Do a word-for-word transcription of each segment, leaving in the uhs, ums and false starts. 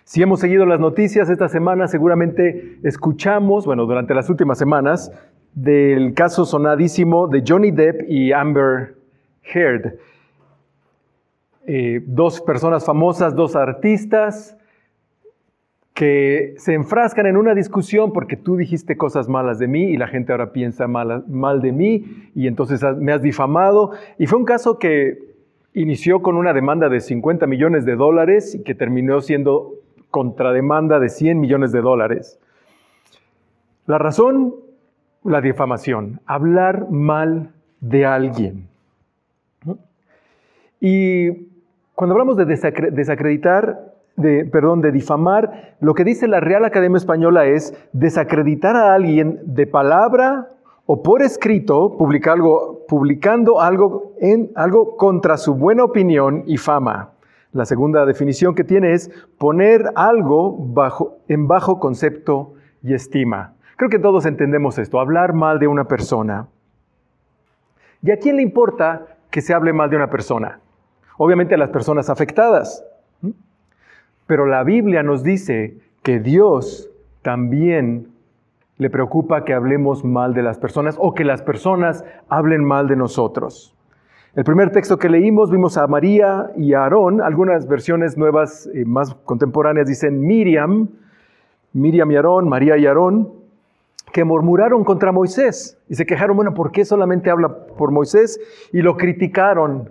Si hemos seguido las noticias esta semana, seguramente escuchamos, bueno, durante las últimas semanas, del caso sonadísimo de Johnny Depp y Amber Heard. Eh, dos personas famosas, dos artistas, que se enfrascan en una discusión porque tú dijiste cosas malas de mí y la gente ahora piensa mal, mal de mí y entonces me has difamado. Y fue un caso que inició con una demanda de cincuenta millones de dólares y que terminó siendo contrademanda de cien millones de dólares. La razón, la difamación, hablar mal de alguien. Y cuando hablamos de desacre- desacreditar, de, perdón, de difamar, lo que dice la Real Academia Española es desacreditar a alguien de palabra o por escrito, publicar algo, publicando algo, en, algo contra su buena opinión y fama. La segunda definición que tiene es poner algo bajo, en bajo concepto y estima. Creo que todos entendemos esto, hablar mal de una persona. ¿Y a quién le importa que se hable mal de una persona? Obviamente a las personas afectadas. Pero la Biblia nos dice que Dios también le preocupa que hablemos mal de las personas o que las personas hablen mal de nosotros. El primer texto que leímos, vimos a María y a Aarón. Algunas versiones nuevas, eh, más contemporáneas, dicen Miriam, Miriam y Aarón, María y Aarón, que murmuraron contra Moisés. Y se quejaron, bueno, ¿por qué solamente habla por Moisés? Y lo criticaron.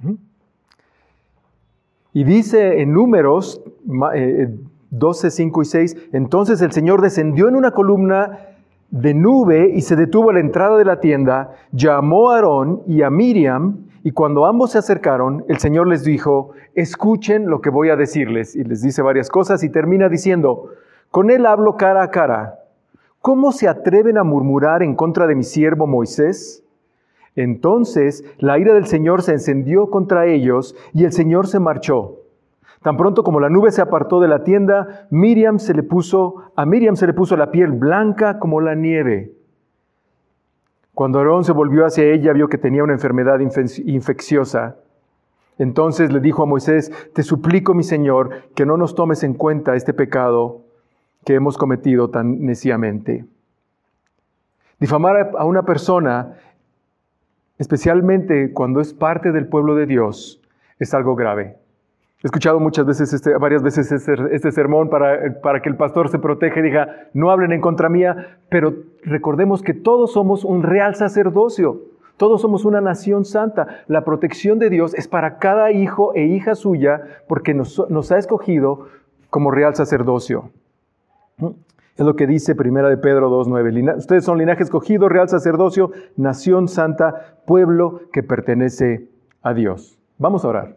Y dice en Números eh, doce, cinco y seis, entonces el Señor descendió en una columna de nube y se detuvo a la entrada de la tienda, llamó a Aarón y a Miriam, y cuando ambos se acercaron, el Señor les dijo, escuchen lo que voy a decirles. Y les dice varias cosas y termina diciendo, con él hablo cara a cara. ¿Cómo se atreven a murmurar en contra de mi siervo Moisés? Entonces la ira del Señor se encendió contra ellos y el Señor se marchó. Tan pronto como la nube se apartó de la tienda, Miriam se le puso, a Miriam se le puso la piel blanca como la nieve. Cuando Aarón se volvió hacia ella, vio que tenía una enfermedad infecciosa. Entonces le dijo a Moisés, te suplico, mi Señor, que no nos tomes en cuenta este pecado que hemos cometido tan neciamente. Difamar a una persona, especialmente cuando es parte del pueblo de Dios, es algo grave. He escuchado muchas veces, este, varias veces este, este sermón para, para que el pastor se proteja y diga, no hablen en contra mía, pero recordemos que todos somos un real sacerdocio, todos somos una nación santa. La protección de Dios es para cada hijo e hija suya porque nos, nos ha escogido como real sacerdocio. Es lo que dice Primera de Pedro dos nueve. Ustedes son linaje escogido, real sacerdocio, nación santa, pueblo que pertenece a Dios. Vamos a orar.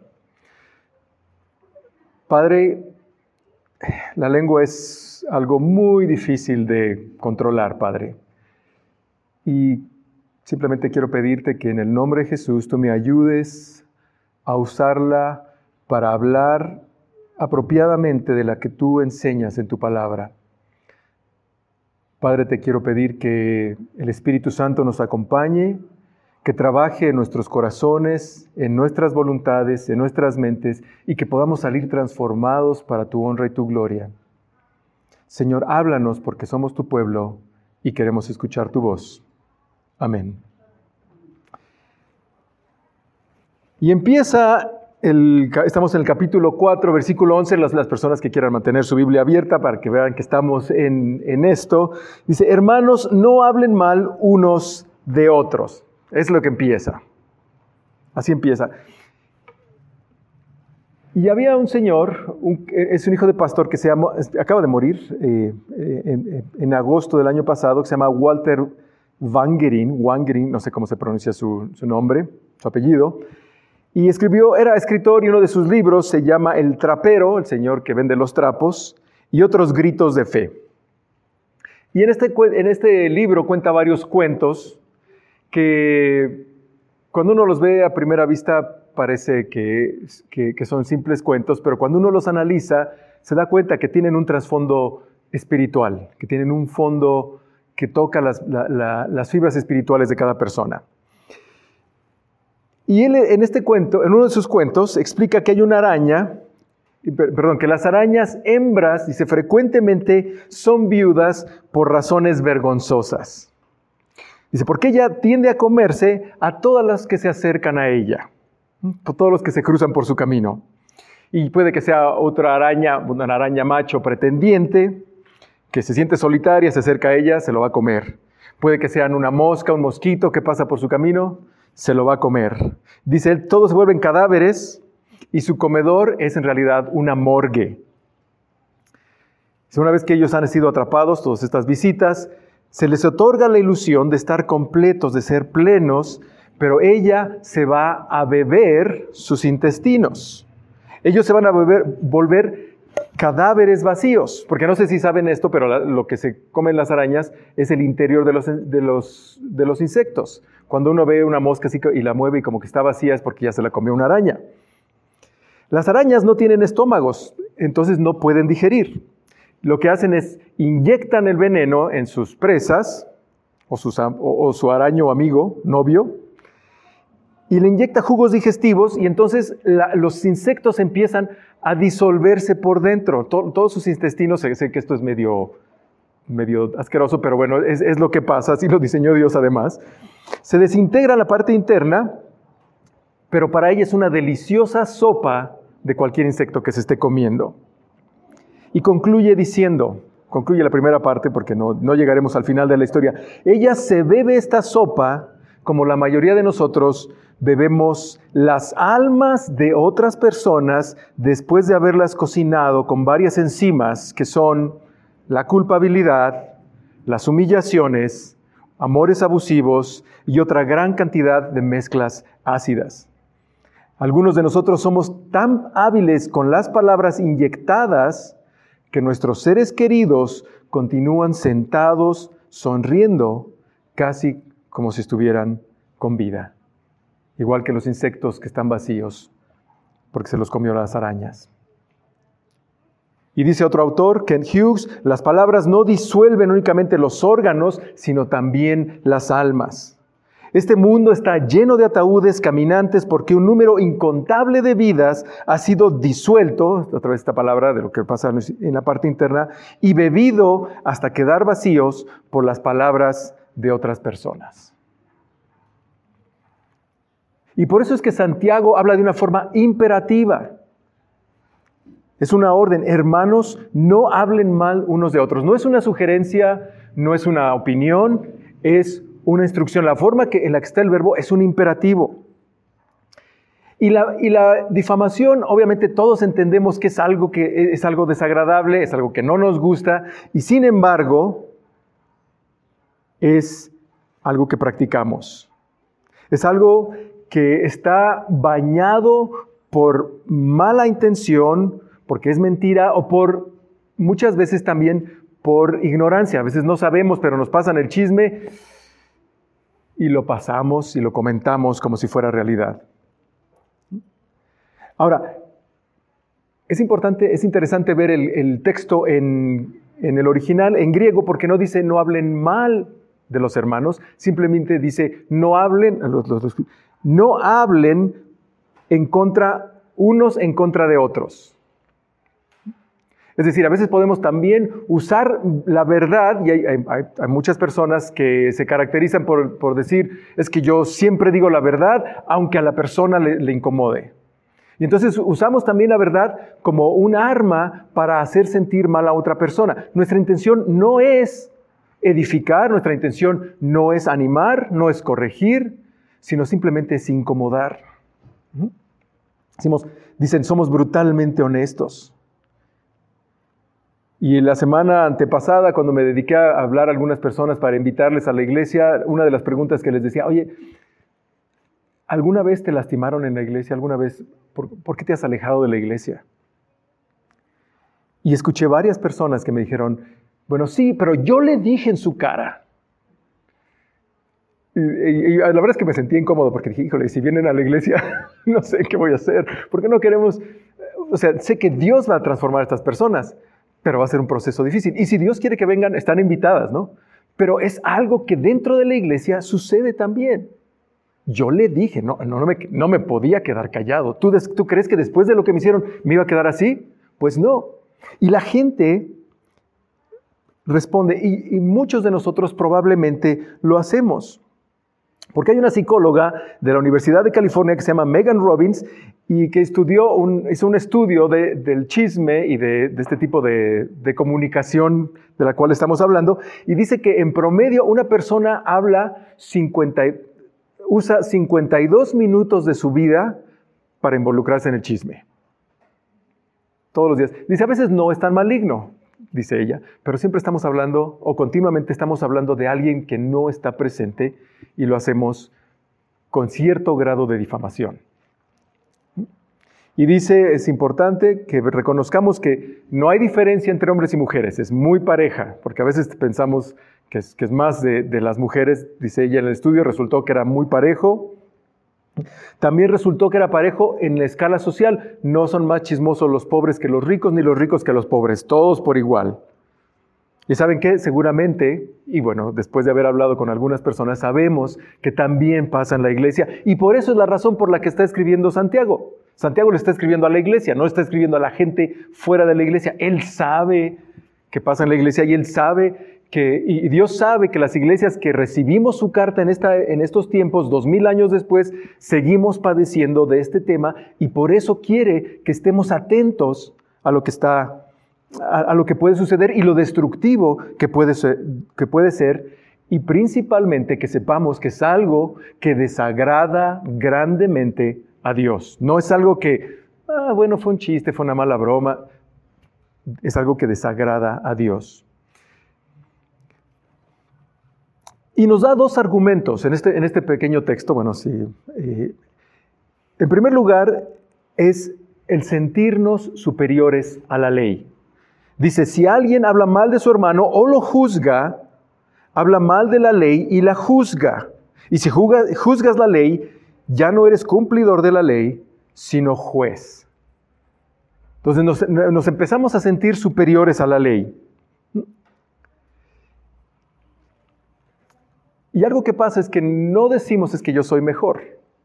Padre, la lengua es algo muy difícil de controlar, Padre. Y simplemente quiero pedirte que en el nombre de Jesús tú me ayudes a usarla para hablar apropiadamente de la que tú enseñas en tu palabra. Padre, te quiero pedir que el Espíritu Santo nos acompañe, que trabaje en nuestros corazones, en nuestras voluntades, en nuestras mentes, y que podamos salir transformados para tu honra y tu gloria. Señor, háblanos porque somos tu pueblo y queremos escuchar tu voz. Amén. Y empieza, el, estamos en el capítulo cuatro, versículo once, las, las personas que quieran mantener su Biblia abierta para que vean que estamos en, en esto. Dice, hermanos, no hablen mal unos de otros. Es lo que empieza. Así empieza. Y había un señor, un, es un hijo de pastor que se llama, acaba de morir eh, en, en agosto del año pasado, que se llama Walter Wangerin, Wangerin, no sé cómo se pronuncia su, su nombre, su apellido. Y escribió, era escritor y uno de sus libros se llama El Trapero, el señor que vende los trapos, y otros gritos de fe. Y en este, en este libro cuenta varios cuentos que cuando uno los ve a primera vista parece que, que, que son simples cuentos, pero cuando uno los analiza se da cuenta que tienen un trasfondo espiritual, que tienen un fondo que toca las, la, la, las fibras espirituales de cada persona. Y él en este cuento, en uno de sus cuentos, explica que hay una araña perdón, que las arañas hembras, dice, frecuentemente son viudas por razones vergonzosas. Dice, porque ella tiende a comerse a todas las que se acercan a ella, por todos los que se cruzan por su camino. Y puede que sea otra araña, una araña macho pretendiente, que se siente solitaria, se acerca a ella, se lo va a comer. Puede que sean una mosca, un mosquito que pasa por su camino, se lo va a comer. Dice él, todos se vuelven cadáveres y su comedor es en realidad una morgue. Una vez que ellos han sido atrapados, todas estas visitas, se les otorga la ilusión de estar completos, de ser plenos, pero ella se va a beber sus intestinos. Ellos se van a beber, volver cadáveres vacíos, porque no sé si saben esto, pero la, lo que se comen las arañas es el interior de los, de los, de los insectos. Cuando uno ve una mosca así y la mueve y como que está vacía es porque ya se la comió una araña. Las arañas no tienen estómagos, entonces no pueden digerir. Lo que hacen es inyectan el veneno en sus presas, o, sus, o, o su araño amigo, novio, y le inyecta jugos digestivos y entonces la, los insectos empiezan a disolverse por dentro. To, todos sus intestinos, sé, sé que esto es medio, medio asqueroso, pero bueno, es, es lo que pasa, así lo diseñó Dios además. Se desintegra la parte interna, pero para ella es una deliciosa sopa de cualquier insecto que se esté comiendo. Y concluye diciendo, concluye la primera parte porque no, no llegaremos al final de la historia. Ella se bebe esta sopa como la mayoría de nosotros bebemos las almas de otras personas después de haberlas cocinado con varias enzimas que son la culpabilidad, las humillaciones, amores abusivos y otra gran cantidad de mezclas ácidas. Algunos de nosotros somos tan hábiles con las palabras inyectadas que nuestros seres queridos continúan sentados, sonriendo, casi como si estuvieran con vida. Igual que los insectos que están vacíos, porque se los comió las arañas. Y dice otro autor, Kent Hughes, las palabras no disuelven únicamente los órganos, sino también las almas. Este mundo está lleno de ataúdes caminantes porque un número incontable de vidas ha sido disuelto, otra vez esta palabra de lo que pasa en la parte interna, y bebido hasta quedar vacíos por las palabras de otras personas. Y por eso es que Santiago habla de una forma imperativa. Es una orden, hermanos, no hablen mal unos de otros. No es una sugerencia, no es una opinión, es una instrucción. La forma que, en la que está el verbo es un imperativo. Y la, y la difamación, obviamente todos entendemos que es algo, que es algo desagradable, es algo que no nos gusta, y sin embargo, es algo que practicamos. Es algo que está bañado por mala intención, porque es mentira, o por muchas veces también por ignorancia. A veces no sabemos, pero nos pasan el chisme y lo pasamos y lo comentamos como si fuera realidad. Ahora, es importante, es interesante ver el, el texto en, en el original, en griego, porque no dice no hablen mal de los hermanos, simplemente dice no hablen, los, los, los, no hablen en contra, unos en contra de otros. Es decir, a veces podemos también usar la verdad, y hay, hay, hay muchas personas que se caracterizan por, por decir, es que yo siempre digo la verdad, aunque a la persona le, le incomode. Y entonces usamos también la verdad como un arma para hacer sentir mal a otra persona. Nuestra intención no es edificar, nuestra intención no es animar, no es corregir, sino simplemente es incomodar. Decimos, dicen, somos brutalmente honestos. Y la semana antepasada, cuando me dediqué a hablar a algunas personas para invitarles a la iglesia, una de las preguntas que les decía, oye, ¿alguna vez te lastimaron en la iglesia? ¿Alguna vez? ¿Por, ¿por qué te has alejado de la iglesia? Y escuché varias personas que me dijeron, bueno, sí, pero yo le dije en su cara. Y, y, y la verdad es que me sentí incómodo porque dije, híjole, si vienen a la iglesia, no sé qué voy a hacer. Porque no queremos, o sea, sé que Dios va a transformar a estas personas, pero va a ser un proceso difícil. Y si Dios quiere que vengan, están invitadas, ¿no? Pero es algo que dentro de la iglesia sucede también. Yo le dije, no, no, no, me, no me podía quedar callado. ¿Tú, des, ¿Tú crees que después de lo que me hicieron me iba a quedar así? Pues no. Y la gente responde, y, y muchos de nosotros probablemente lo hacemos. Porque hay una psicóloga de la Universidad de California que se llama Megan Robbins y que estudió un, hizo un estudio de, del chisme y de, de este tipo de, de comunicación de la cual estamos hablando, y dice que en promedio una persona habla cincuenta, usa cincuenta y dos minutos de su vida para involucrarse en el chisme. Todos los días. Dice, a veces no es tan maligno, dice ella, pero siempre estamos hablando, o continuamente estamos hablando de alguien que no está presente y lo hacemos con cierto grado de difamación. Y dice, es importante que reconozcamos que no hay diferencia entre hombres y mujeres, es muy pareja, porque a veces pensamos que es, que es más de, de las mujeres, dice ella en el estudio, resultó que era muy parejo. También resultó que era parejo en la escala social. No son más chismosos los pobres que los ricos, ni los ricos que los pobres, todos por igual. Y ¿saben qué? Seguramente, y bueno, después de haber hablado con algunas personas, sabemos que también pasa en la iglesia, y por eso es la razón por la que está escribiendo Santiago. Santiago le está escribiendo a la iglesia, no está escribiendo a la gente fuera de la iglesia. Él sabe que pasa en la iglesia y él sabe que, y Dios sabe que las iglesias que recibimos su carta en, esta, en estos tiempos, dos mil años después, seguimos padeciendo de este tema, y por eso quiere que estemos atentos a lo que está, a, a lo que puede suceder y lo destructivo que puede ser, que puede ser, y principalmente que sepamos que es algo que desagrada grandemente a Dios. No es algo que, ah, bueno, fue un chiste, fue una mala broma. Es algo que desagrada a Dios. Y nos da dos argumentos en este, en este pequeño texto. Bueno, sí. Eh, en primer lugar, es el sentirnos superiores a la ley. Dice, si alguien habla mal de su hermano o lo juzga, habla mal de la ley y la juzga. Y si juzgas la ley, ya no eres cumplidor de la ley, sino juez. Entonces nos, nos empezamos a sentir superiores a la ley. Y algo que pasa es que no decimos es que yo soy mejor,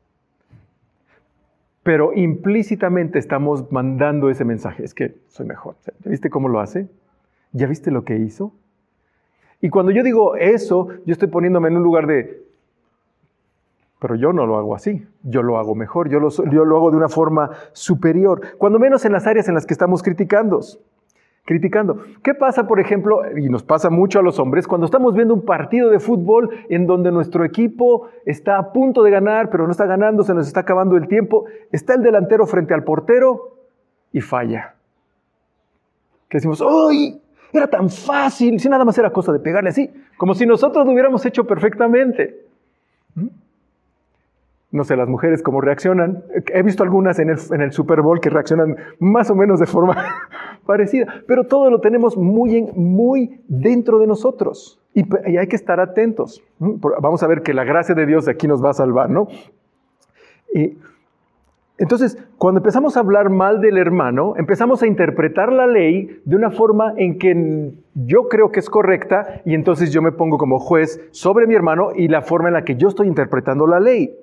pero implícitamente estamos mandando ese mensaje, es que soy mejor. ¿Ya viste cómo lo hace? ¿Ya viste lo que hizo? Y cuando yo digo eso, yo estoy poniéndome en un lugar de, pero yo no lo hago así, yo lo hago mejor, yo lo, yo lo hago de una forma superior, cuando menos en las áreas en las que estamos criticando. Criticando. ¿Qué pasa, por ejemplo, y nos pasa mucho a los hombres, cuando estamos viendo un partido de fútbol en donde nuestro equipo está a punto de ganar, pero no está ganando, se nos está acabando el tiempo, está el delantero frente al portero y falla? Que decimos, ¡ay! Era tan fácil, si nada más era cosa de pegarle así, como si nosotros lo hubiéramos hecho perfectamente. ¿Mm? No sé, las mujeres cómo reaccionan. He visto algunas en el, en el Super Bowl que reaccionan más o menos de forma parecida, pero todo lo tenemos muy, en, muy dentro de nosotros y, y hay que estar atentos. Vamos a ver que la gracia de Dios aquí nos va a salvar, ¿no? Y entonces, cuando empezamos a hablar mal del hermano, empezamos a interpretar la ley de una forma en que yo creo que es correcta, y entonces yo me pongo como juez sobre mi hermano y la forma en la que yo estoy interpretando la ley.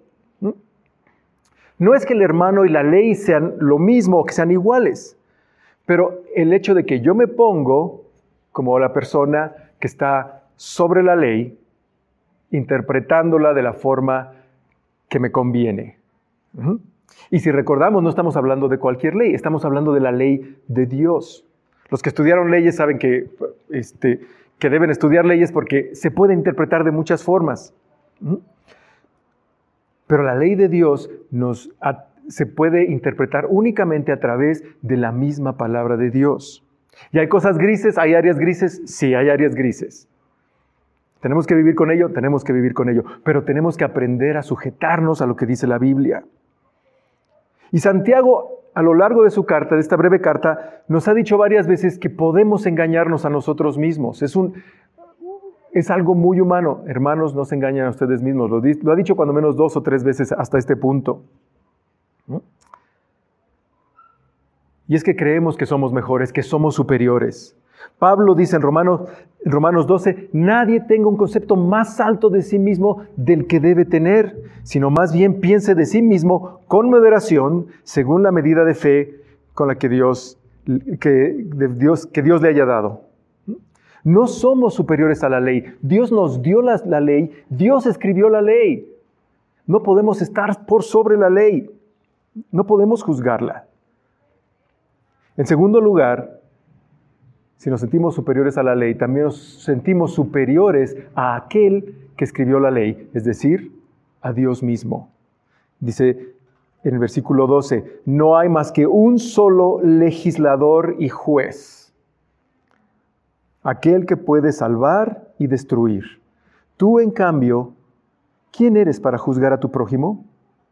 No es que el hermano y la ley sean lo mismo o que sean iguales, pero el hecho de que yo me pongo como la persona que está sobre la ley, interpretándola de la forma que me conviene. Uh-huh. Y si recordamos, no estamos hablando de cualquier ley, estamos hablando de la ley de Dios. Los que estudiaron leyes saben que, este, que deben estudiar leyes porque se puede interpretar de muchas formas. Uh-huh. Pero la ley de Dios nos, a, se puede interpretar únicamente a través de la misma palabra de Dios. ¿Y hay cosas grises? ¿Hay áreas grises? Sí, hay áreas grises. ¿Tenemos que vivir con ello? Tenemos que vivir con ello. Pero tenemos que aprender a sujetarnos a lo que dice la Biblia. Y Santiago, a lo largo de su carta, de esta breve carta, nos ha dicho varias veces que podemos engañarnos a nosotros mismos. Es un... Es algo muy humano. Hermanos, no se engañen a ustedes mismos. Lo, lo ha dicho cuando menos dos o tres veces hasta este punto. ¿No? Y es que creemos que somos mejores, que somos superiores. Pablo dice en Romanos, en Romanos doce, nadie tenga un concepto más alto de sí mismo del que debe tener, sino más bien piense de sí mismo con moderación, según la medida de fe con la que Dios, que, de Dios, que Dios le haya dado. No somos superiores a la ley. Dios nos dio la, la ley, Dios escribió la ley. No podemos estar por sobre la ley. No podemos juzgarla. En segundo lugar, si nos sentimos superiores a la ley, también nos sentimos superiores a aquel que escribió la ley, es decir, a Dios mismo. Dice en el versículo doce, no hay más que un solo legislador y juez, aquel que puede salvar y destruir. Tú, en cambio, ¿quién eres para juzgar a tu prójimo?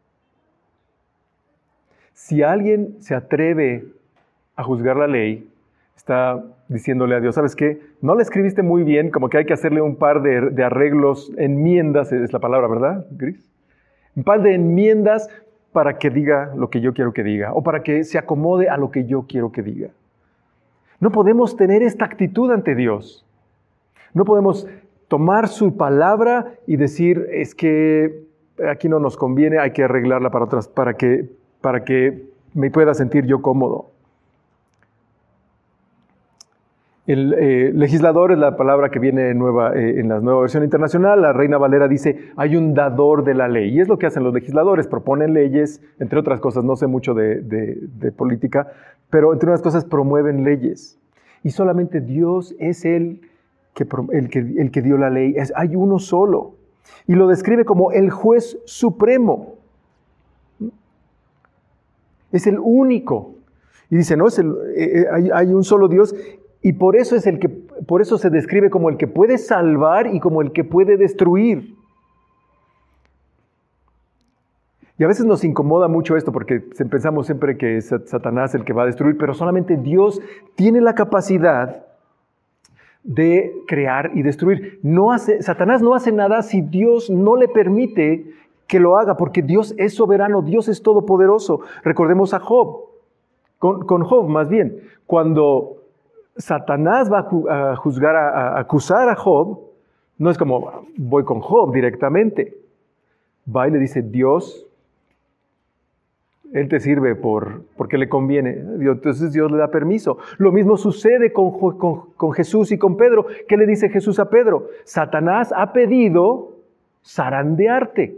Si alguien se atreve a juzgar la ley, está diciéndole a Dios, ¿sabes qué? No la escribiste muy bien, como que hay que hacerle un par de, de arreglos, enmiendas, es la palabra, ¿verdad, Gris? Un par de enmiendas para que diga lo que yo quiero que diga, o para que se acomode a lo que yo quiero que diga. No podemos tener esta actitud ante Dios. No podemos tomar su palabra y decir, es que aquí no nos conviene, hay que arreglarla para otras, para que, para que me pueda sentir yo cómodo. El eh, legislador es la palabra que viene nueva, eh, en la nueva versión internacional. La Reina Valera dice, hay un dador de la ley. Y es lo que hacen los legisladores, proponen leyes, entre otras cosas, no sé mucho de, de, de política, pero entre otras cosas promueven leyes. Y solamente Dios es el que, el que, el que dio la ley. Es, hay uno solo. Y lo describe como el juez supremo. Es el único. Y dice, no, es el, eh, hay, hay un solo Dios. Y por eso es el que, por eso se describe como el que puede salvar y como el que puede destruir. Y a veces nos incomoda mucho esto porque pensamos siempre que es Satanás el que va a destruir, pero solamente Dios tiene la capacidad de crear y destruir. No hace, Satanás no hace nada si Dios no le permite que lo haga, porque Dios es soberano, Dios es todopoderoso. Recordemos a Job, con, con Job más bien, cuando Satanás va a juzgar, a, a acusar a Job, no es como voy con Job directamente. Va y le dice, Dios, Él te sirve por, porque le conviene. Entonces Dios le da permiso. Lo mismo sucede con, con, con Jesús y con Pedro. ¿Qué le dice Jesús a Pedro? Satanás ha pedido zarandearte.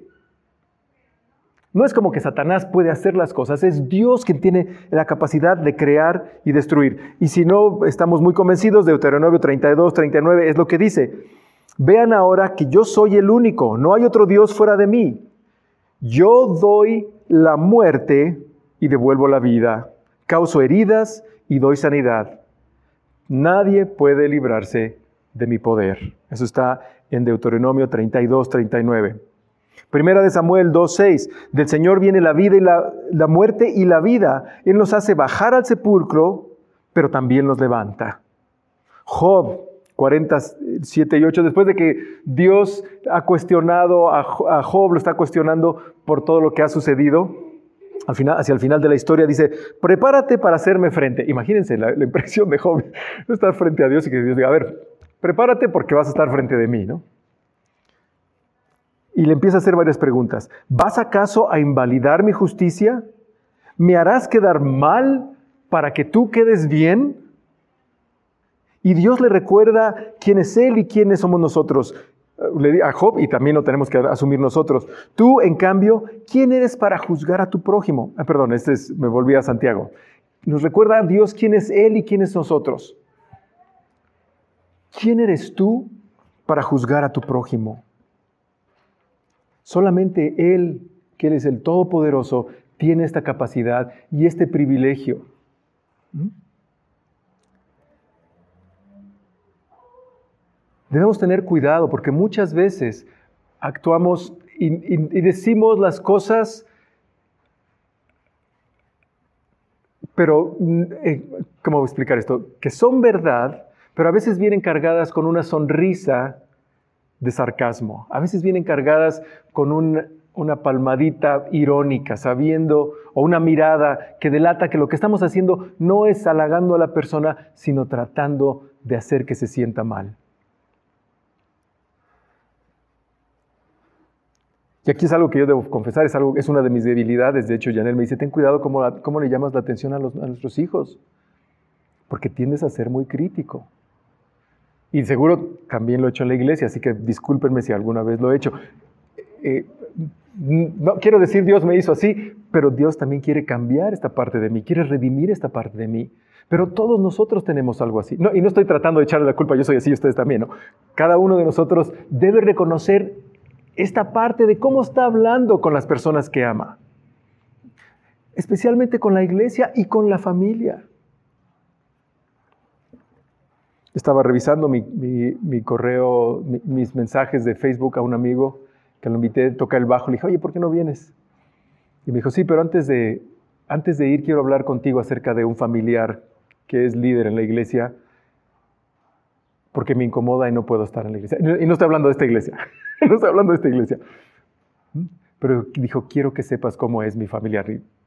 No es como que Satanás puede hacer las cosas, es Dios quien tiene la capacidad de crear y destruir. Y si no estamos muy convencidos, Deuteronomio treinta y dos, treinta y nueve es lo que dice. Vean ahora que yo soy el único, no hay otro Dios fuera de mí. Yo doy la muerte y devuelvo la vida. Causo heridas y doy sanidad. Nadie puede librarse de mi poder. Eso está en Deuteronomio treinta y dos, treinta y nueve. Primera de Samuel dos, seis. Del Señor viene la vida y la, la muerte y la vida. Él nos hace bajar al sepulcro, pero también nos levanta. Job cuarenta, siete y ocho. Después de que Dios ha cuestionado a, a Job, lo está cuestionando por todo lo que ha sucedido, al final, hacia el final de la historia dice, prepárate para hacerme frente. Imagínense la, la impresión de Job, no estar frente a Dios y que Dios diga, a ver, prepárate porque vas a estar frente de mí, ¿no? Y le empieza a hacer varias preguntas. ¿Vas acaso a invalidar mi justicia? ¿Me harás quedar mal para que tú quedes bien? Y Dios le recuerda quién es Él y quiénes somos nosotros. Le di a Job, y también lo tenemos que asumir nosotros. Tú, en cambio, ¿quién eres para juzgar a tu prójimo? Ah, perdón, este es, me volví a Santiago. Nos recuerda a Dios quién es Él y quién es nosotros. ¿Quién eres tú para juzgar a tu prójimo? Solamente Él, que Él es el Todopoderoso, tiene esta capacidad y este privilegio. ¿Mm? Debemos tener cuidado porque muchas veces actuamos y, y, y decimos las cosas, pero, eh, ¿cómo voy a explicar esto? Que son verdad, pero a veces vienen cargadas con una sonrisa de sarcasmo. A veces vienen cargadas con un una palmadita irónica, sabiendo, o una mirada que delata que lo que estamos haciendo no es halagando a la persona, sino tratando de hacer que se sienta mal. Y aquí es algo que yo debo confesar, es, algo, es una de mis debilidades. De hecho, Janel me dice, ten cuidado cómo, cómo le llamas la atención a, los, a nuestros hijos, porque tiendes a ser muy crítico. Y seguro también lo he hecho en la iglesia, así que discúlpenme si alguna vez lo he hecho. Eh, no quiero decir Dios me hizo así, pero Dios también quiere cambiar esta parte de mí, quiere redimir esta parte de mí. Pero todos nosotros tenemos algo así. No, y no estoy tratando de echarle la culpa, yo soy así, ustedes también, ¿no? Cada uno de nosotros debe reconocer esta parte de cómo está hablando con las personas que ama. Especialmente con la iglesia y con la familia. Estaba revisando mi, mi, mi correo, mi, mis mensajes de Facebook a un amigo que lo invité a tocar el bajo. Le dije, oye, ¿por qué no vienes? Y me dijo, sí, pero antes de, antes de ir quiero hablar contigo acerca de un familiar que es líder en la iglesia porque me incomoda y no puedo estar en la iglesia. Y no estoy hablando de esta iglesia. No estoy hablando de esta iglesia. Pero dijo, quiero que sepas cómo es mi familiar.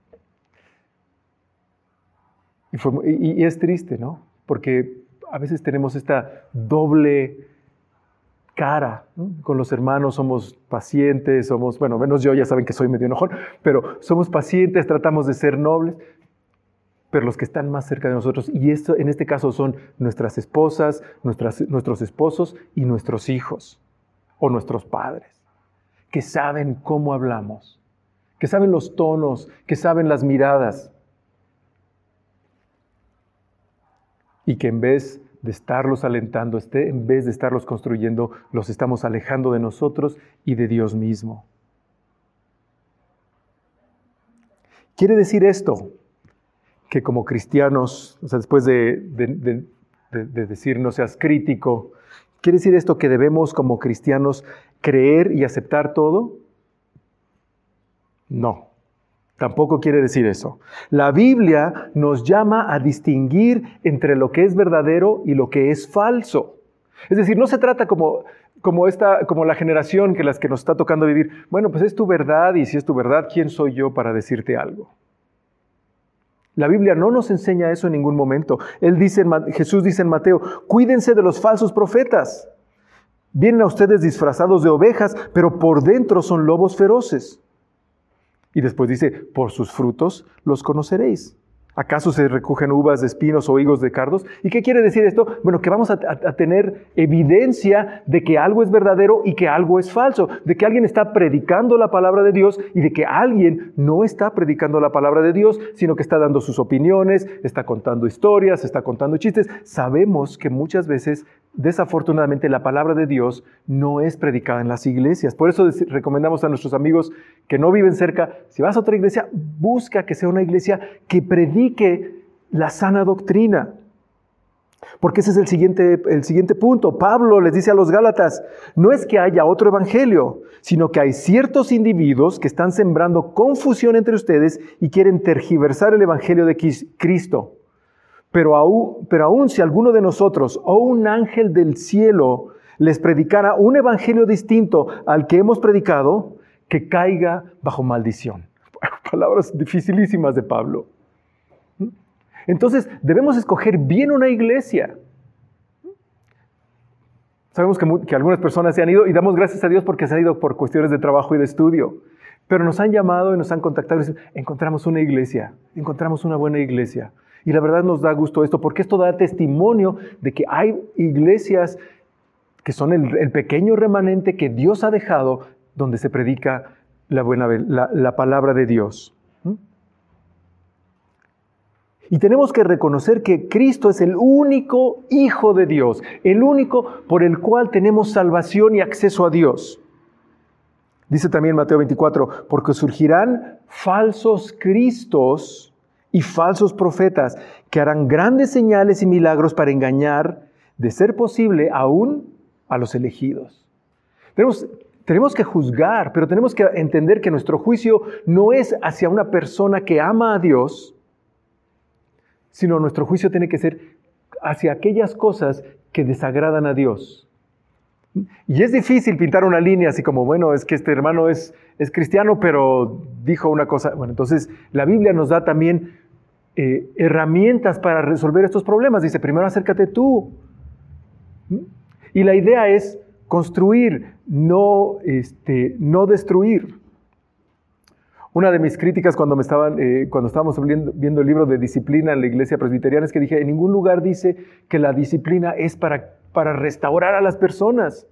Y, fue, y, y es triste, ¿no? Porque a veces tenemos esta doble cara, ¿no? Con los hermanos somos pacientes, somos, bueno, menos yo, ya saben que soy medio enojón, pero somos pacientes, tratamos de ser nobles, pero los que están más cerca de nosotros, y esto en este caso son nuestras esposas, nuestras, nuestros esposos y nuestros hijos, o nuestros padres, que saben cómo hablamos, que saben los tonos, que saben las miradas, y que en vez de estarlos alentando, este, en vez de estarlos construyendo, los estamos alejando de nosotros y de Dios mismo. Quiere decir esto, que como cristianos, o sea, después de, de, de, de, de decir no seas crítico, ¿quiere decir esto que debemos como cristianos creer y aceptar todo? No. Tampoco quiere decir eso. La Biblia nos llama a distinguir entre lo que es verdadero y lo que es falso. Es decir, no se trata como, como, esta, como la generación que las que nos está tocando vivir. Bueno, pues es tu verdad y si es tu verdad, ¿quién soy yo para decirte algo? La Biblia no nos enseña eso en ningún momento. Él dice, Jesús dice en Mateo, cuídense de los falsos profetas. Vienen a ustedes disfrazados de ovejas, pero por dentro son lobos feroces. Y después dice, por sus frutos los conoceréis. ¿Acaso se recogen uvas de espinos o higos de cardos? ¿Y qué quiere decir esto? Bueno, que vamos a, a, a tener evidencia de que algo es verdadero y que algo es falso. De que alguien está predicando la palabra de Dios y de que alguien no está predicando la palabra de Dios, sino que está dando sus opiniones, está contando historias, está contando chistes. Sabemos que muchas veces, desafortunadamente, la palabra de Dios no es predicada en las iglesias. Por eso recomendamos a nuestros amigos que no viven cerca, si vas a otra iglesia, busca que sea una iglesia que predique la sana doctrina. Porque ese es el siguiente, el siguiente punto. Pablo les dice a los Gálatas, no es que haya otro evangelio, sino que hay ciertos individuos que están sembrando confusión entre ustedes y quieren tergiversar el evangelio de Cristo. Pero aún, pero aún si alguno de nosotros o un ángel del cielo les predicara un evangelio distinto al que hemos predicado, que caiga bajo maldición. Palabras dificilísimas de Pablo. Entonces, debemos escoger bien una iglesia. Sabemos que, que algunas personas se han ido y damos gracias a Dios porque se han ido por cuestiones de trabajo y de estudio. Pero nos han llamado y nos han contactado y dicen, encontramos una iglesia, encontramos una buena iglesia. Y la verdad nos da gusto esto, porque esto da testimonio de que hay iglesias que son el, el pequeño remanente que Dios ha dejado, donde se predica la, buena, la, la palabra de Dios. ¿Mm? Y tenemos que reconocer que Cristo es el único Hijo de Dios, el único por el cual tenemos salvación y acceso a Dios. Dice también Mateo veinticuatro, porque surgirán falsos cristos y falsos profetas que harán grandes señales y milagros para engañar, de ser posible, aún a los elegidos. Tenemos, tenemos que juzgar, pero tenemos que entender que nuestro juicio no es hacia una persona que ama a Dios, sino nuestro juicio tiene que ser hacia aquellas cosas que desagradan a Dios. Y es difícil pintar una línea así como, bueno, es que este hermano es, es cristiano, pero dijo una cosa. Bueno, entonces la Biblia nos da también eh, herramientas para resolver estos problemas. Dice, primero acércate tú. Y la idea es construir, no, este, no destruir. Una de mis críticas cuando, me estaban, eh, cuando estábamos viendo, viendo el libro de disciplina en la iglesia presbiteriana es que dije, en ningún lugar dice que la disciplina es para, para restaurar a las personas.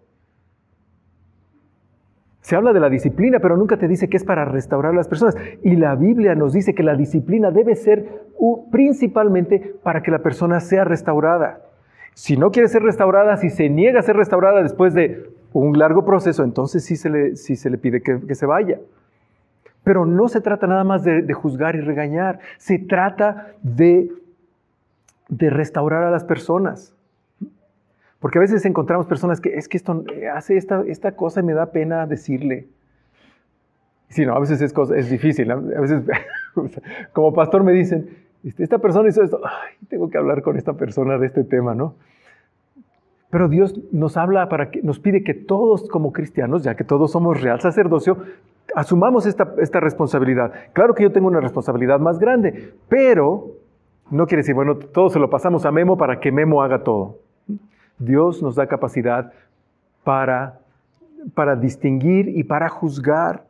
Se habla de la disciplina, pero nunca te dice que es para restaurar a las personas. Y la Biblia nos dice que la disciplina debe ser uh, principalmente para que la persona sea restaurada. Si no quiere ser restaurada, si se niega a ser restaurada después de un largo proceso, entonces sí se le, sí se le pide que, que se vaya. Pero no se trata nada más de, de juzgar y regañar, se trata de, de restaurar a las personas. Porque a veces encontramos personas que es que esto hace esta, esta cosa y me da pena decirle. Sí, no, a veces es, cosa, es difícil. A veces, como pastor me dicen, esta persona hizo esto, ay, tengo que hablar con esta persona de este tema, ¿no? Pero Dios nos habla para que, nos pide que todos como cristianos, ya que todos somos real sacerdocio, asumamos esta, esta responsabilidad. Claro que yo tengo una responsabilidad más grande, pero no quiere decir, bueno, todos se lo pasamos a Memo para que Memo haga todo. Dios nos da capacidad para, para distinguir y para juzgar.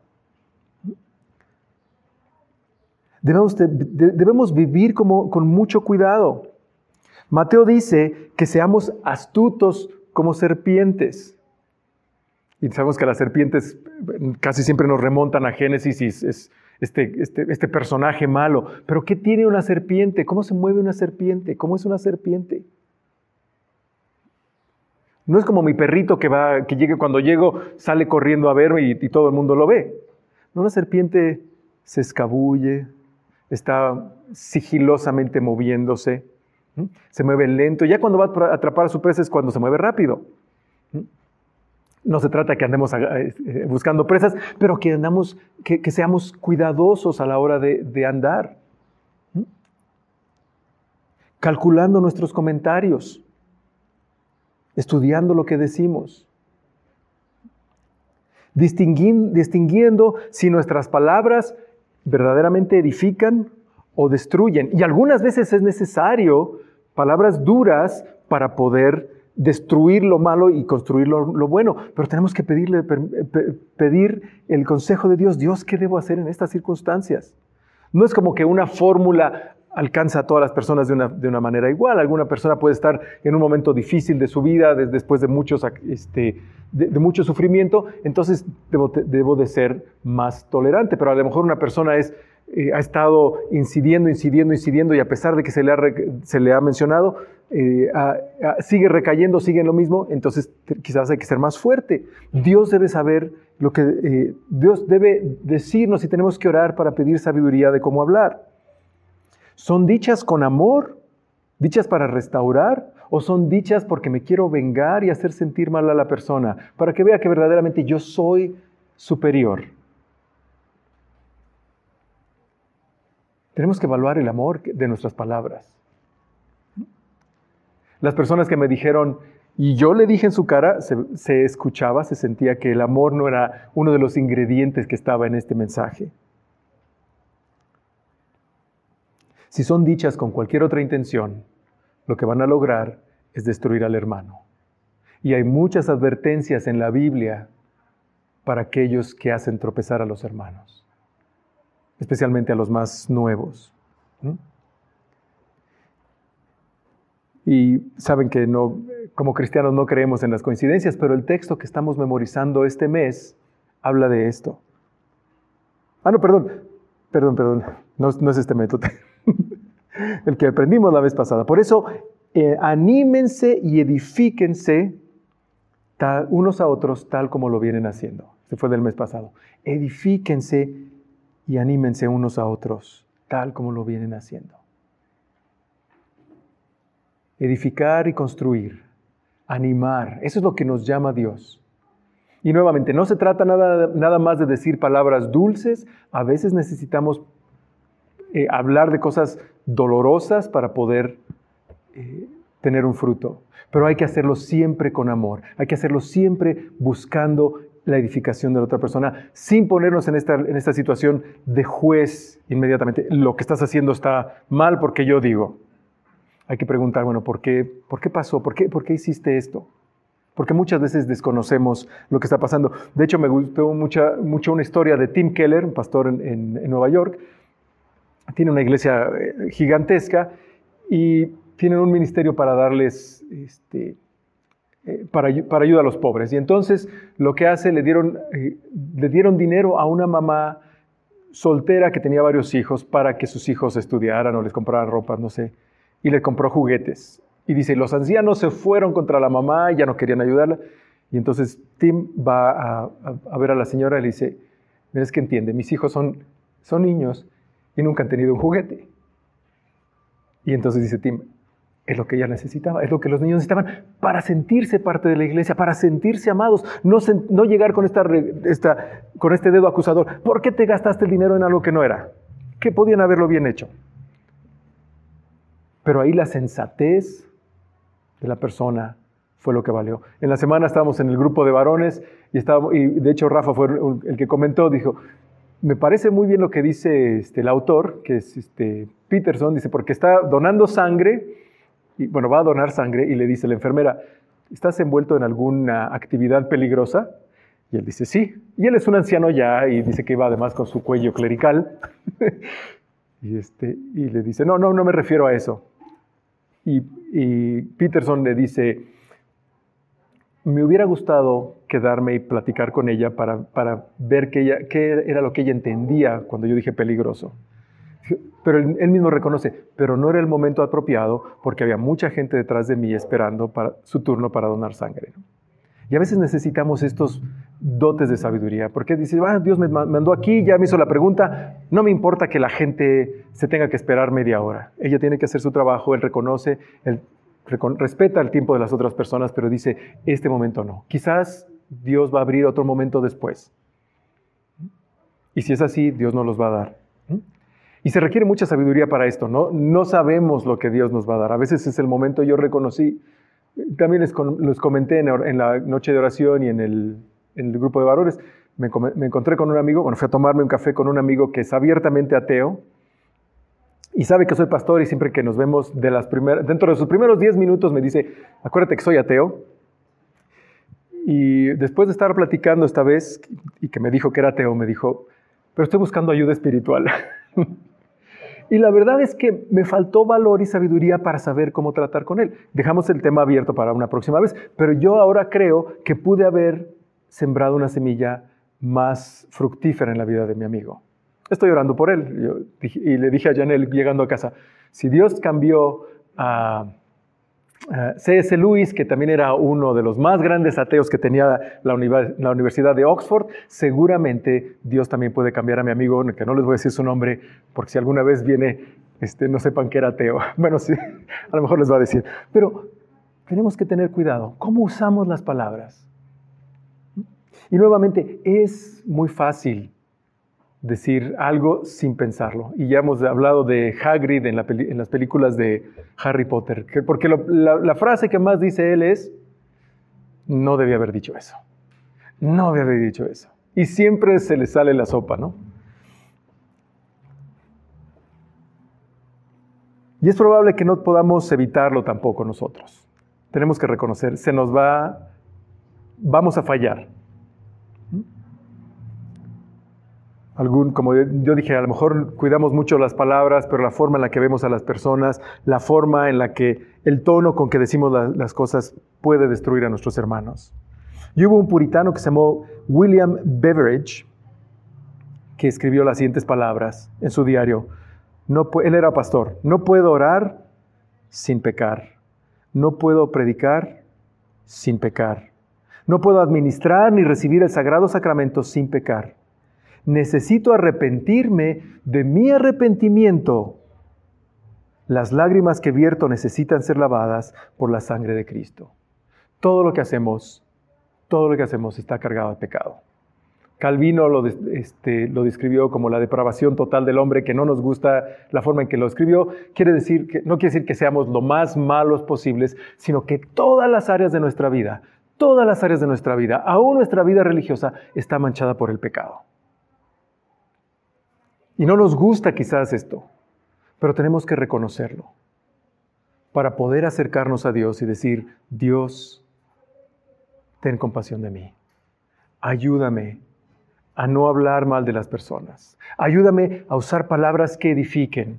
Debemos, de, de, debemos vivir como, con mucho cuidado. Mateo dice que seamos astutos como serpientes. Y sabemos que las serpientes casi siempre nos remontan a Génesis y es este, este, este personaje malo. Pero ¿qué tiene una serpiente? ¿Cómo se mueve una serpiente? ¿Cómo es una serpiente? No es como mi perrito que, va, que llegue, cuando llego sale corriendo a verme y, y todo el mundo lo ve. No, una serpiente se escabulle, está sigilosamente moviéndose, ¿sí? Se mueve lento. Ya cuando va a atrapar a su presa es cuando se mueve rápido. ¿Sí? No se trata de que andemos buscando presas, pero que, andamos, que, que seamos cuidadosos a la hora de, de andar. ¿Sí? Calculando nuestros comentarios. Estudiando lo que decimos. Distinguiendo, distinguiendo si nuestras palabras verdaderamente edifican o destruyen. Y algunas veces es necesario palabras duras para poder destruir lo malo y construir lo, lo bueno. Pero tenemos que pedirle, pedir el consejo de Dios. Dios, ¿qué debo hacer en estas circunstancias? No es como que una fórmula alcanza a todas las personas de una, de una manera igual. Alguna persona puede estar en un momento difícil de su vida, de, después de, muchos, este, de, de mucho sufrimiento, entonces debo, debo de ser más tolerante. Pero a lo mejor una persona es, eh, ha estado incidiendo, incidiendo, incidiendo, y a pesar de que se le ha, se le ha mencionado, eh, a, a, sigue recayendo, sigue en lo mismo, entonces quizás hay que ser más fuerte. Dios debe saber lo que... Eh, Dios debe decirnos y tenemos que orar para pedir sabiduría de cómo hablar. ¿Son dichas con amor? ¿Dichas para restaurar? ¿O son dichas porque me quiero vengar y hacer sentir mal a la persona? Para que vea que verdaderamente yo soy superior. Tenemos que evaluar el amor de nuestras palabras. Las personas que me dijeron, y yo le dije en su cara, se, se escuchaba, se sentía que el amor no era uno de los ingredientes que estaba en este mensaje. Si son dichas con cualquier otra intención, lo que van a lograr es destruir al hermano. Y hay muchas advertencias en la Biblia para aquellos que hacen tropezar a los hermanos, especialmente a los más nuevos. ¿Mm? Y saben que no, como cristianos no creemos en las coincidencias, pero el texto que estamos memorizando este mes habla de esto. Ah, no, perdón, perdón, perdón, no, no es este método. El que aprendimos la vez pasada. Por eso, eh, anímense y edifíquense tal, unos a otros tal como lo vienen haciendo. Este fue del mes pasado. Edifíquense y anímense unos a otros tal como lo vienen haciendo. Edificar y construir. Animar. Eso es lo que nos llama Dios. Y nuevamente, no se trata nada, nada más de decir palabras dulces. A veces necesitamos Eh, hablar de cosas dolorosas para poder eh, tener un fruto. Pero hay que hacerlo siempre con amor. Hay que hacerlo siempre buscando la edificación de la otra persona, sin ponernos en esta, en esta situación de juez inmediatamente. Lo que estás haciendo está mal porque yo digo. Hay que preguntar, bueno, ¿por qué, por qué pasó? ¿Por qué, ¿Por qué hiciste esto? Porque muchas veces desconocemos lo que está pasando. De hecho, me gustó mucha, mucho una historia de Tim Keller, un pastor en, en, en Nueva York. Tiene una iglesia gigantesca y tienen un ministerio para darles, este, eh, para, para ayuda a los pobres. Y entonces lo que hace, le dieron, eh, le dieron dinero a una mamá soltera que tenía varios hijos para que sus hijos estudiaran o les compraran ropa, no sé. Y le compró juguetes. Y dice, los ancianos se fueron contra la mamá y ya no querían ayudarla. Y entonces Tim va a, a, a ver a la señora y le dice, mira, es que entiende, mis hijos son, son niños y nunca han tenido un juguete. Y entonces dice Tim, es lo que ella necesitaba, es lo que los niños necesitaban para sentirse parte de la iglesia, para sentirse amados, no, sen, no llegar con, esta, esta, con este dedo acusador. ¿Por qué te gastaste el dinero en algo que no era? Que podían haberlo bien hecho. Pero ahí la sensatez de la persona fue lo que valió. En la semana estábamos en el grupo de varones y, estábamos, y de hecho Rafa fue el que comentó, dijo, me parece muy bien lo que dice este, el autor, que es este, Peterson, dice, porque está donando sangre, y bueno, va a donar sangre y le dice a la enfermera, ¿estás envuelto en alguna actividad peligrosa? Y él dice, sí. Y él es un anciano ya y dice que iba además con su cuello clerical. y, este, y le dice, no, no, no me refiero a eso. Y, y Peterson le dice, me hubiera gustado quedarme y platicar con ella para, para ver qué, ella, qué era lo que ella entendía cuando yo dije peligroso. Pero él, él mismo reconoce, pero no era el momento apropiado porque había mucha gente detrás de mí esperando para, su turno para donar sangre, ¿no? Y a veces necesitamos estos dotes de sabiduría, porque dice, ah, Dios me mandó aquí, ya me hizo la pregunta, no me importa que la gente se tenga que esperar media hora. Ella tiene que hacer su trabajo, él reconoce, él recon, respeta el tiempo de las otras personas, pero dice, este momento no. Quizás Dios va a abrir otro momento después. Y si es así, Dios nos los va a dar. Y se requiere mucha sabiduría para esto, ¿no? No sabemos lo que Dios nos va a dar. A veces es el momento, yo reconocí, también les, les comenté en, en la noche de oración y en el, en el grupo de varones, me, me encontré con un amigo, bueno, fui a tomarme un café con un amigo que es abiertamente ateo y sabe que soy pastor y siempre que nos vemos de las primeras, dentro de sus primeros diez minutos me dice, acuérdate que soy ateo. Y después de estar platicando esta vez y que me dijo que era ateo, me dijo, pero estoy buscando ayuda espiritual. Y la verdad es que me faltó valor y sabiduría para saber cómo tratar con él. Dejamos el tema abierto para una próxima vez, pero yo ahora creo que pude haber sembrado una semilla más fructífera en la vida de mi amigo. Estoy orando por él. Yo dije, y le dije a Janel llegando a casa, si Dios cambió a uh, C S Lewis, que también era uno de los más grandes ateos que tenía la, univers la Universidad de Oxford, seguramente Dios también puede cambiar a mi amigo, que no les voy a decir su nombre, porque si alguna vez viene, este, no sepan que era ateo. Bueno, sí, a lo mejor les va a decir. Pero tenemos que tener cuidado. ¿Cómo usamos las palabras? Y nuevamente, es muy fácil decir algo sin pensarlo. Y ya hemos hablado de Hagrid en, la en las películas de Harry Potter, que porque lo, la, la frase que más dice él es, no debía haber dicho eso. No debía haber dicho eso. Y siempre se le sale la sopa, ¿no? Y es probable que no podamos evitarlo tampoco nosotros. Tenemos que reconocer, se nos va, vamos a fallar. Algún, como yo dije, a lo mejor cuidamos mucho las palabras, pero la forma en la que vemos a las personas, la forma en la que, el tono con que decimos la, las cosas puede destruir a nuestros hermanos. Y hubo un puritano que se llamó William Beveridge, que escribió las siguientes palabras en su diario. No, él era pastor. No puedo orar sin pecar. No puedo predicar sin pecar. No puedo administrar ni recibir el sagrado sacramento sin pecar. Necesito arrepentirme de mi arrepentimiento. Las lágrimas que vierto necesitan ser lavadas por la sangre de Cristo. Todo lo que hacemos, todo lo que hacemos está cargado de pecado. Calvino lo, este, lo describió como la depravación total del hombre, que no nos gusta la forma en que lo escribió. Quiere decir que, no quiere decir que seamos lo más malos posibles, sino que todas las áreas de nuestra vida, todas las áreas de nuestra vida, aún nuestra vida religiosa, está manchada por el pecado. Y no nos gusta quizás esto, pero tenemos que reconocerlo para poder acercarnos a Dios y decir: Dios, ten compasión de mí. Ayúdame a no hablar mal de las personas. Ayúdame a usar palabras que edifiquen.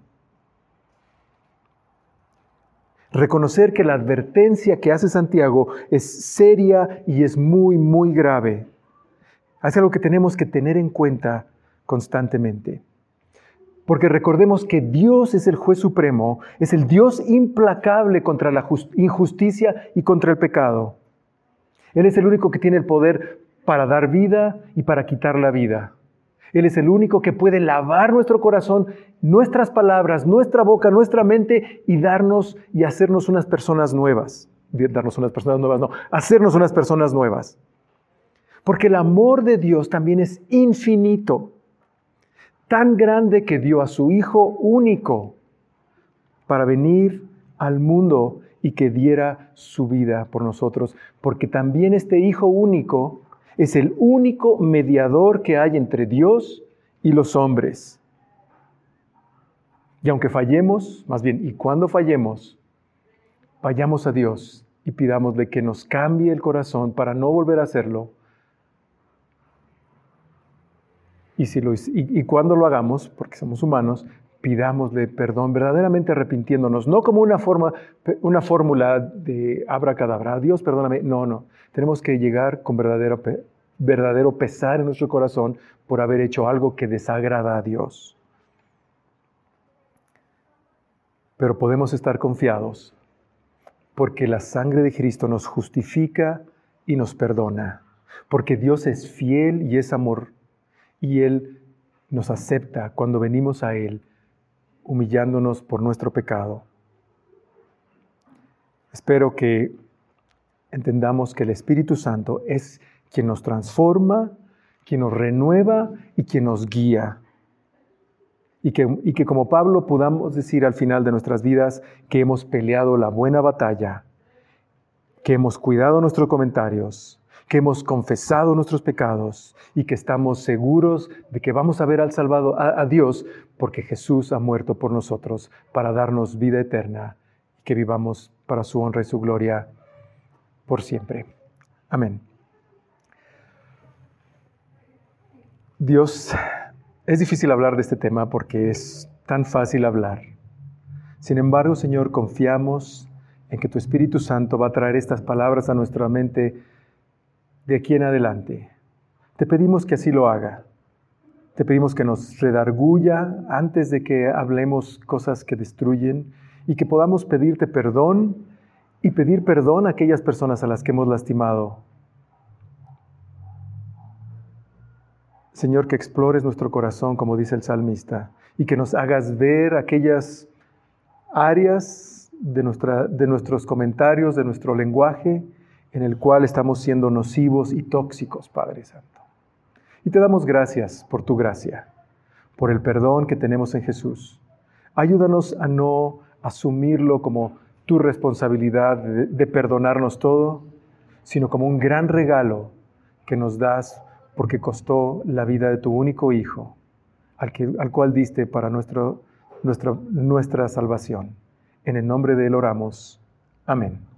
Reconocer que la advertencia que hace Santiago es seria y es muy, muy grave. Es algo que tenemos que tener en cuenta constantemente. Porque recordemos que Dios es el juez supremo, es el Dios implacable contra la injusticia y contra el pecado. Él es el único que tiene el poder para dar vida y para quitar la vida. Él es el único que puede lavar nuestro corazón, nuestras palabras, nuestra boca, nuestra mente y darnos y hacernos unas personas nuevas. Darnos unas personas nuevas, no, hacernos unas personas nuevas. Porque el amor de Dios también es infinito, tan grande que dio a su Hijo único para venir al mundo y que diera su vida por nosotros. Porque también este Hijo único es el único mediador que hay entre Dios y los hombres. Y aunque fallemos, más bien, y cuando fallemos, vayamos a Dios y pidámosle que nos cambie el corazón para no volver a hacerlo. Y, si lo, y, y cuando lo hagamos, porque somos humanos, pidámosle perdón, verdaderamente arrepintiéndonos, no como una forma, una fórmula de abracadabra, Dios perdóname, no, no. Tenemos que llegar con verdadero, verdadero pesar en nuestro corazón por haber hecho algo que desagrada a Dios. Pero podemos estar confiados porque la sangre de Cristo nos justifica y nos perdona, porque Dios es fiel y es amor, y Él nos acepta cuando venimos a Él, humillándonos por nuestro pecado. Espero que entendamos que el Espíritu Santo es quien nos transforma, quien nos renueva y quien nos guía. Y que, y que como Pablo podamos decir al final de nuestras vidas que hemos peleado la buena batalla, que hemos cuidado nuestros comentarios, que hemos confesado nuestros pecados y que estamos seguros de que vamos a ver al salvado, a, a Dios, porque Jesús ha muerto por nosotros para darnos vida eterna y que vivamos para su honra y su gloria por siempre. Amén. Dios, es difícil hablar de este tema porque es tan fácil hablar. Sin embargo, Señor, confiamos en que tu Espíritu Santo va a traer estas palabras a nuestra mente de aquí en adelante. Te pedimos que así lo haga. Te pedimos que nos redarguya antes de que hablemos cosas que destruyen y que podamos pedirte perdón y pedir perdón a aquellas personas a las que hemos lastimado. Señor, que explores nuestro corazón, como dice el salmista, y que nos hagas ver aquellas áreas de, nuestra, de nuestros comentarios, de nuestro lenguaje, en el cual estamos siendo nocivos y tóxicos, Padre Santo. Y te damos gracias por tu gracia, por el perdón que tenemos en Jesús. Ayúdanos a no asumirlo como tu responsabilidad de, de perdonarnos todo, sino como un gran regalo que nos das porque costó la vida de tu único Hijo, al, que, al cual diste para nuestro, nuestra, nuestra salvación. En el nombre de Él oramos. Amén.